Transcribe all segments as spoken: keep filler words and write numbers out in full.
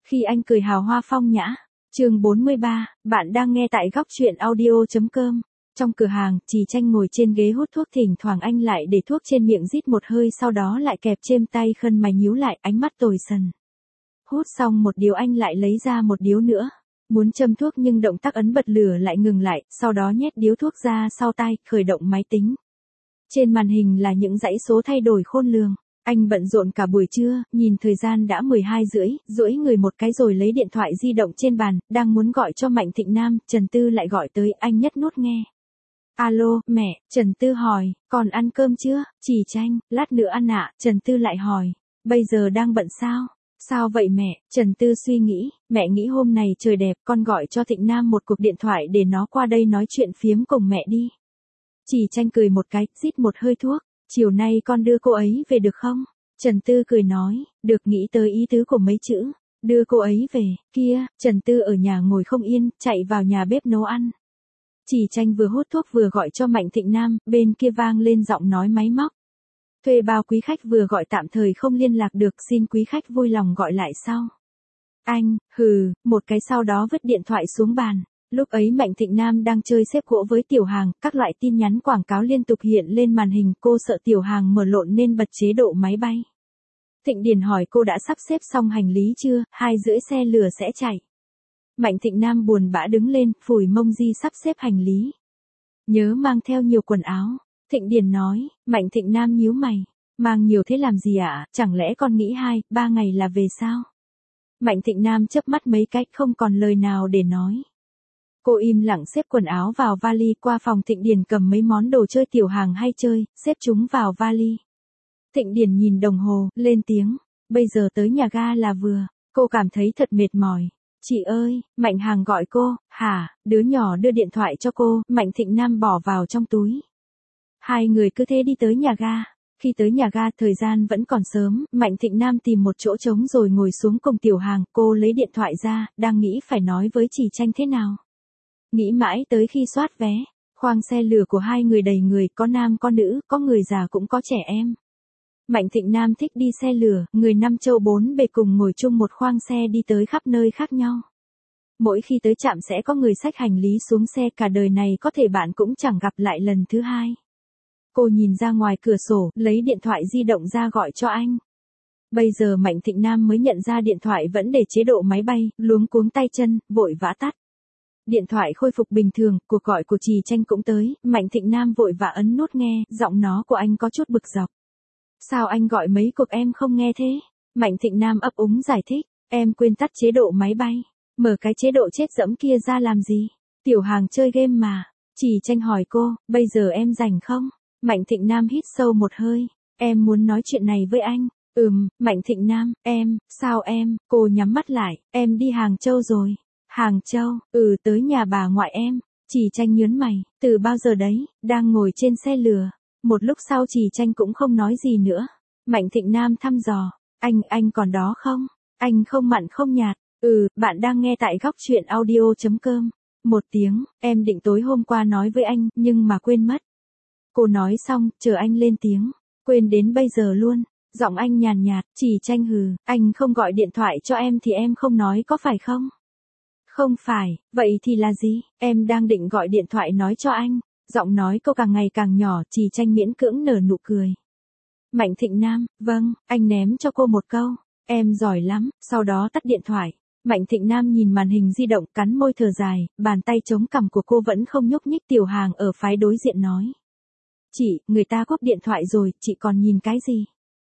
Khi anh cười hào hoa phong nhã. Chương bốn mươi ba, bạn đang nghe tại góc truyện audio.com. Trong cửa hàng, Trì Tranh ngồi trên ghế hút thuốc, thỉnh thoảng anh lại để thuốc trên miệng rít một hơi, sau đó lại kẹp chêm tay khân mày nhíu lại, ánh mắt tồi sần. Hút xong một điếu anh lại lấy ra một điếu nữa. Muốn châm thuốc nhưng động tác ấn bật lửa lại ngừng lại, sau đó nhét điếu thuốc ra sau tai, khởi động máy tính. Trên màn hình là những dãy số thay đổi khôn lường. Anh bận rộn cả buổi trưa, nhìn thời gian đã mười hai rưỡi, duỗi người một cái rồi lấy điện thoại di động trên bàn, đang muốn gọi cho Mạnh Thịnh Nam, Trần Tư lại gọi tới, anh nhấc nút nghe. Alo, mẹ, Trần Tư hỏi, còn ăn cơm chưa? Trì Tranh, lát nữa ăn ạ, Trần Tư lại hỏi, bây giờ đang bận sao? Sao vậy mẹ? Trần Tư suy nghĩ, mẹ nghĩ hôm này trời đẹp, con gọi cho Thịnh Nam một cuộc điện thoại để nó qua đây nói chuyện phiếm cùng mẹ đi. Trì Tranh cười một cái, rít một hơi thuốc. Chiều nay con đưa cô ấy về được không? Trần Tư cười nói, được, nghĩ tới ý tứ của mấy chữ, đưa cô ấy về, kia, Trần Tư ở nhà ngồi không yên, chạy vào nhà bếp nấu ăn. Trì Tranh vừa hút thuốc vừa gọi cho Mạnh Thịnh Nam, bên kia vang lên giọng nói máy móc. Thuê bao quý khách vừa gọi tạm thời không liên lạc được, xin quý khách vui lòng gọi lại sau. Anh, hừ, một cái sau đó vứt điện thoại xuống bàn. Lúc ấy Mạnh Thịnh Nam đang chơi xếp gỗ với Tiểu Hàng, các loại tin nhắn quảng cáo liên tục hiện lên màn hình, cô sợ Tiểu Hàng mở lộn nên bật chế độ máy bay. Thịnh Điền hỏi cô đã sắp xếp xong hành lý chưa, hai rưỡi xe lửa sẽ chạy. Mạnh Thịnh Nam buồn bã đứng lên, phủi mông di sắp xếp hành lý. Nhớ mang theo nhiều quần áo. Thịnh Điền nói, Mạnh Thịnh Nam nhíu mày, mang nhiều thế làm gì ạ, chẳng lẽ con nghĩ hai, ba ngày là về sao? Mạnh Thịnh Nam chớp mắt mấy cái, không còn lời nào để nói. Cô im lặng xếp quần áo vào vali, qua phòng Thịnh Điền cầm mấy món đồ chơi Tiểu Hàng hay chơi, xếp chúng vào vali. Thịnh Điền nhìn đồng hồ, lên tiếng, bây giờ tới nhà ga là vừa, cô cảm thấy thật mệt mỏi. Chị ơi, Mạnh Hàng gọi cô, hả, đứa nhỏ đưa điện thoại cho cô, Mạnh Thịnh Nam bỏ vào trong túi. Hai người cứ thế đi tới nhà ga. Khi tới nhà ga thời gian vẫn còn sớm, Mạnh Thịnh Nam tìm một chỗ trống rồi ngồi xuống cùng Tiểu Hàng, cô lấy điện thoại ra, đang nghĩ phải nói với Trì Tranh thế nào. Nghĩ mãi tới khi soát vé, khoang xe lửa của hai người đầy người, có nam có nữ, có người già cũng có trẻ em. Mạnh Thịnh Nam thích đi xe lửa, người năm châu bốn bề cùng ngồi chung một khoang xe đi tới khắp nơi khác nhau. Mỗi khi tới trạm sẽ có người xách hành lý xuống xe, cả đời này có thể bạn cũng chẳng gặp lại lần thứ hai. Cô nhìn ra ngoài cửa sổ, lấy điện thoại di động ra gọi cho anh. Bây giờ Mạnh Thịnh Nam mới nhận ra điện thoại vẫn để chế độ máy bay, luống cuống tay chân, vội vã tắt. Điện thoại khôi phục bình thường, cuộc gọi của Trì Tranh cũng tới, Mạnh Thịnh Nam vội vã ấn nút nghe, giọng nó của anh có chút bực dọc. Sao anh gọi mấy cuộc em không nghe thế? Mạnh Thịnh Nam ấp úng giải thích, em quên tắt chế độ máy bay, mở cái chế độ chết dẫm kia ra làm gì? Tiểu Hàng chơi game mà. Trì Tranh hỏi cô, bây giờ em rảnh không? Mạnh Thịnh Nam hít sâu một hơi, em muốn nói chuyện này với anh. Ừm, Mạnh Thịnh Nam, em, sao em? Cô nhắm mắt lại, em đi Hàng Châu rồi. Hàng Châu, ừ, tới nhà bà ngoại em. Trì Tranh nhớn mày, từ bao giờ đấy, đang ngồi trên xe lửa. Một lúc sau Trì Tranh cũng không nói gì nữa. Mạnh Thịnh Nam thăm dò, anh, anh còn đó không? Anh không mặn không nhạt. Ừ, bạn đang nghe tại góc truyện audio.com. Một tiếng, em định tối hôm qua nói với anh, nhưng mà quên mất. Cô nói xong, chờ anh lên tiếng, quên đến bây giờ luôn. Giọng anh nhàn nhạt, Trì Tranh hừ, anh không gọi điện thoại cho em thì em không nói có phải không? Không phải, vậy thì là gì? Em đang định gọi điện thoại nói cho anh. Giọng nói cô càng ngày càng nhỏ, Trì Tranh miễn cưỡng nở nụ cười. Mạnh Thịnh Nam, vâng, anh ném cho cô một câu. Em giỏi lắm, sau đó tắt điện thoại. Mạnh Thịnh Nam nhìn màn hình di động, cắn môi thở dài, bàn tay chống cằm của cô vẫn không nhúc nhích. Tiểu Hàng ở phái đối diện nói. Chị, người ta cúp điện thoại rồi, chị còn nhìn cái gì?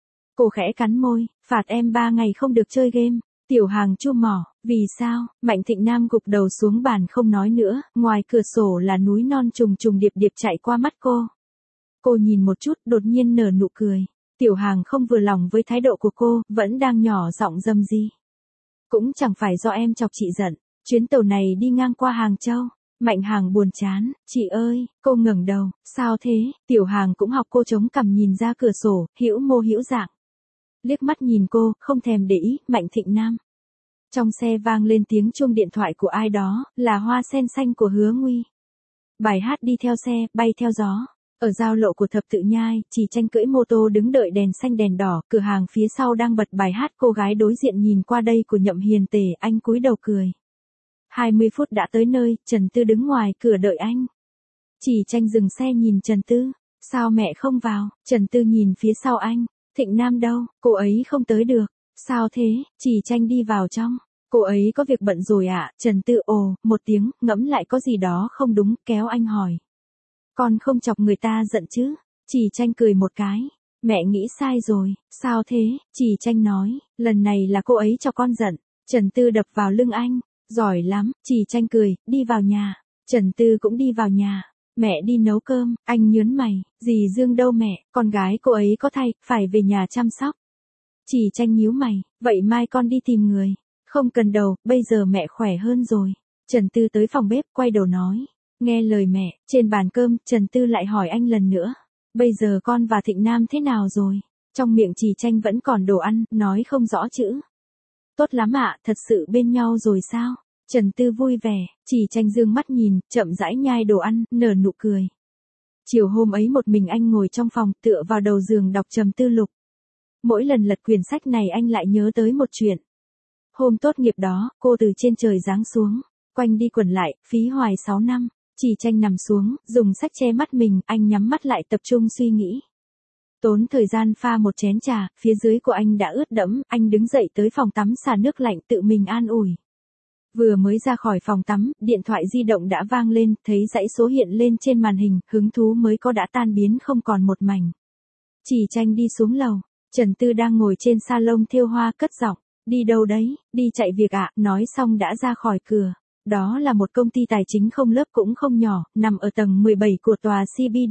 Cô khẽ cắn môi, phạt em ba ngày không được chơi game. Tiểu Hàng chu mỏ, vì sao? Mạnh Thịnh Nam gục đầu xuống bàn không nói nữa, ngoài cửa sổ là núi non trùng trùng điệp điệp chạy qua mắt cô. Cô nhìn một chút, đột nhiên nở nụ cười. Tiểu Hàng không vừa lòng với thái độ của cô, vẫn đang nhỏ giọng râm ri. Cũng chẳng phải do em chọc chị giận, chuyến tàu này đi ngang qua Hàng Châu. Mạnh Hàng buồn chán, chị ơi, cô ngẩng đầu, sao thế? Tiểu Hàng cũng học cô chống cằm nhìn ra cửa sổ, hữu mô hữu dạng. Liếc mắt nhìn cô, không thèm để ý, Mạnh Thịnh Nam. Trong xe vang lên tiếng chuông điện thoại của ai đó, là Hoa Sen Xanh của Hứa Nguy. Bài hát đi theo xe, bay theo gió. Ở giao lộ của Thập Tự Nhai, Chỉ Tranh cưỡi mô tô đứng đợi đèn xanh đèn đỏ, cửa hàng phía sau đang bật bài hát cô gái đối diện nhìn qua đây của Nhậm Hiền Tề, anh cúi đầu cười. hai mươi phút đã tới nơi, Trần Tư đứng ngoài cửa đợi anh. Chỉ Tranh dừng xe nhìn Trần Tư, sao mẹ không vào? Trần Tư nhìn phía sau anh, Thịnh Nam đâu, cô ấy không tới được. Sao thế? Chỉ Tranh đi vào trong. Cô ấy có việc bận rồi ạ. À? Trần Tư ồ, một tiếng, ngẫm lại có gì đó không đúng, kéo anh hỏi. Con không chọc người ta giận chứ? Chỉ Tranh cười một cái. Mẹ nghĩ sai rồi, sao thế? Chỉ Tranh nói, lần này là cô ấy cho con giận. Trần Tư đập vào lưng anh, giỏi lắm. Chỉ Tranh cười, đi vào nhà. Trần Tư cũng đi vào nhà. Mẹ đi nấu cơm, anh nhớn mày, dì Dương đâu mẹ, con gái cô ấy có thai, phải về nhà chăm sóc. Chỉ Tranh nhíu mày, vậy mai con đi tìm người. Không cần đâu, bây giờ mẹ khỏe hơn rồi. Trần Tư tới phòng bếp, quay đầu nói. Nghe lời mẹ, trên bàn cơm, Trần Tư lại hỏi anh lần nữa. Bây giờ con và Thịnh Nam thế nào rồi? Trong miệng Chỉ Tranh vẫn còn đồ ăn, nói không rõ chữ. Tốt lắm ạ, thật sự bên nhau rồi sao? Trần Tư vui vẻ, Chỉ Tranh dương mắt nhìn, chậm rãi nhai đồ ăn, nở nụ cười. Chiều hôm ấy một mình anh ngồi trong phòng, tựa vào đầu giường đọc Trầm Tư Lục. Mỗi lần lật quyển sách này anh lại nhớ tới một chuyện. Hôm tốt nghiệp đó, cô từ trên trời giáng xuống, quanh đi quẩn lại, phí hoài sáu năm. Chỉ Tranh nằm xuống, dùng sách che mắt mình, anh nhắm mắt lại tập trung suy nghĩ. Tốn thời gian pha một chén trà, phía dưới của anh đã ướt đẫm, anh đứng dậy tới phòng tắm xả nước lạnh tự mình an ủi. Vừa mới ra khỏi phòng tắm, điện thoại di động đã vang lên, thấy dãy số hiện lên trên màn hình, hứng thú mới có đã tan biến không còn một mảnh. Chỉ Tranh đi xuống lầu, Trần Tư đang ngồi trên salon thêu hoa cất giọng, đi đâu đấy, đi chạy việc ạ, nói xong đã ra khỏi cửa. Đó là một công ty tài chính không lớp cũng không nhỏ, nằm ở tầng mười bảy của tòa xê bê đê.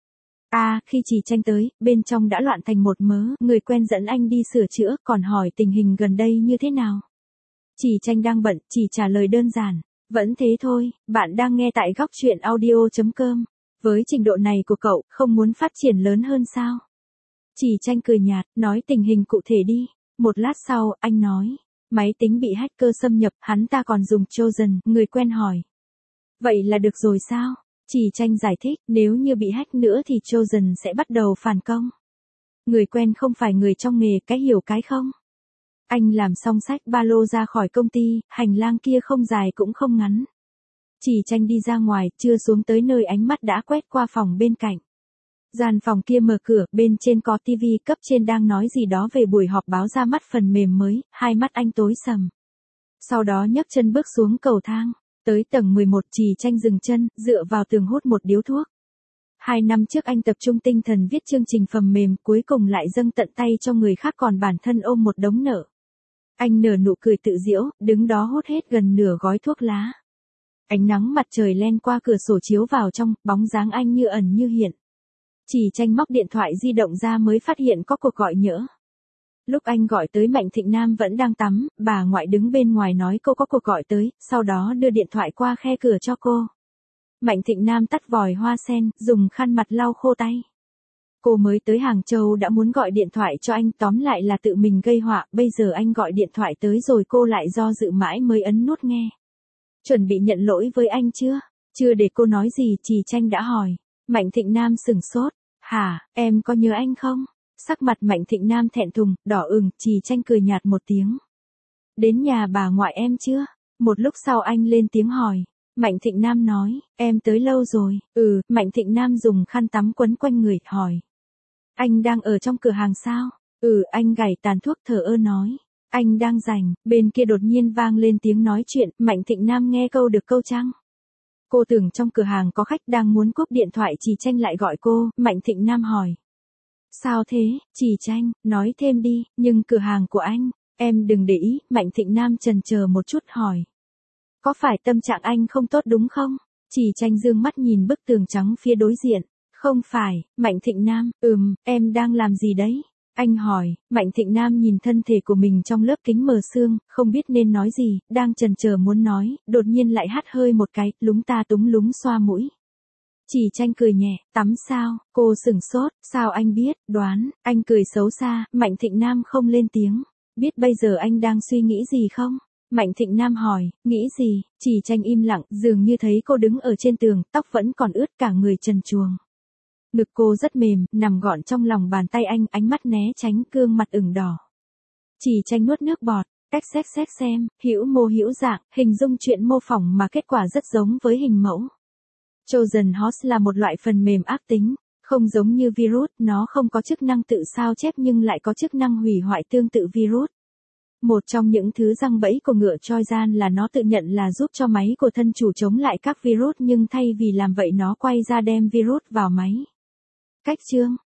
À, khi Chỉ Tranh tới, bên trong đã loạn thành một mớ, người quen dẫn anh đi sửa chữa, còn hỏi tình hình gần đây như thế nào. Chỉ Tranh đang bận, chỉ trả lời đơn giản. Vẫn thế thôi, bạn đang nghe tại góc truyện audio chấm com. Với trình độ này của cậu, không muốn phát triển lớn hơn sao? Chỉ Tranh cười nhạt, nói tình hình cụ thể đi. Một lát sau, anh nói. Máy tính bị hacker xâm nhập, hắn ta còn dùng Trojan, người quen hỏi. Vậy là được rồi sao? Chỉ Tranh giải thích, nếu như bị hack nữa thì Trojan sẽ bắt đầu phản công. Người quen không phải người trong nghề, cái hiểu cái không? Anh làm xong xách ba lô ra khỏi công ty, hành lang kia không dài cũng không ngắn. Chỉ Tranh đi ra ngoài, chưa xuống tới nơi ánh mắt đã quét qua phòng bên cạnh. Gian phòng kia mở cửa, bên trên có tivi, cấp trên đang nói gì đó về buổi họp báo ra mắt phần mềm mới, hai mắt anh tối sầm. Sau đó nhấc chân bước xuống cầu thang, tới tầng mười một. Chỉ Tranh dừng chân, dựa vào tường hút một điếu thuốc. Hai năm trước anh tập trung tinh thần viết chương trình phần mềm, cuối cùng lại dâng tận tay cho người khác còn bản thân ôm một đống nợ. Anh nở nụ cười tự giễu, đứng đó hút hết gần nửa gói thuốc lá. Ánh nắng mặt trời len qua cửa sổ chiếu vào trong, bóng dáng anh như ẩn như hiện. Chỉ Tranh móc điện thoại di động ra mới phát hiện có cuộc gọi nhỡ. Lúc anh gọi tới Mạnh Thịnh Nam vẫn đang tắm, bà ngoại đứng bên ngoài nói cô có cuộc gọi tới, sau đó đưa điện thoại qua khe cửa cho cô. Mạnh Thịnh Nam tắt vòi hoa sen, dùng khăn mặt lau khô tay. Cô mới tới Hàng Châu đã muốn gọi điện thoại cho anh, tóm lại là tự mình gây họa, bây giờ anh gọi điện thoại tới rồi cô lại do dự mãi mới ấn nút nghe. Chuẩn bị nhận lỗi với anh chưa? Chưa để cô nói gì, Chỉ Tranh đã hỏi. Mạnh Thịnh Nam sửng sốt. Hả, em có nhớ anh không? Sắc mặt Mạnh Thịnh Nam thẹn thùng, đỏ ửng, Chỉ Tranh cười nhạt một tiếng. Đến nhà bà ngoại em chưa? Một lúc sau anh lên tiếng hỏi. Mạnh Thịnh Nam nói, em tới lâu rồi. Ừ, Mạnh Thịnh Nam dùng khăn tắm quấn quanh người, hỏi. Anh đang ở trong cửa hàng sao? Ừ, anh gảy tàn thuốc thờ ơ nói. Anh đang rảnh, bên kia đột nhiên vang lên tiếng nói chuyện, Mạnh Thịnh Nam nghe câu được câu chăng? Cô tưởng trong cửa hàng có khách đang muốn cúp điện thoại, Chỉ Tranh lại gọi cô, Mạnh Thịnh Nam hỏi. Sao thế, Chỉ Tranh, nói thêm đi, nhưng cửa hàng của anh, em đừng để ý, Mạnh Thịnh Nam chần chờ một chút hỏi. Có phải tâm trạng anh không tốt đúng không? Chỉ Tranh dương mắt nhìn bức tường trắng phía đối diện. Không phải, Mạnh Thịnh Nam, ừm, em đang làm gì đấy? Anh hỏi, Mạnh Thịnh Nam nhìn thân thể của mình trong lớp kính mờ sương, không biết nên nói gì, đang chần chờ muốn nói, đột nhiên lại hắt hơi một cái, lúng ta túng lúng xoa mũi. Chỉ Tranh cười nhẹ, tắm sao? Cô sửng sốt, sao anh biết, đoán, anh cười xấu xa, Mạnh Thịnh Nam không lên tiếng. Biết bây giờ anh đang suy nghĩ gì không? Mạnh Thịnh Nam hỏi, nghĩ gì? Chỉ Tranh im lặng, dường như thấy cô đứng ở trên tường, tóc vẫn còn ướt, cả người trần truồng. Ngực cô rất mềm, nằm gọn trong lòng bàn tay anh, ánh mắt né tránh, gương mặt ửng đỏ. Chỉ Tranh nuốt nước bọt, cách xét xét xem, hữu mô hữu dạng, hình dung chuyện mô phỏng mà kết quả rất giống với hình mẫu. Trojan Horse là một loại phần mềm ác tính, không giống như virus, nó không có chức năng tự sao chép nhưng lại có chức năng hủy hoại tương tự virus. Một trong những thứ giăng bẫy của ngựa Trojan là nó tự nhận là giúp cho máy của thân chủ chống lại các virus nhưng thay vì làm vậy nó quay ra đem virus vào máy. Cách chương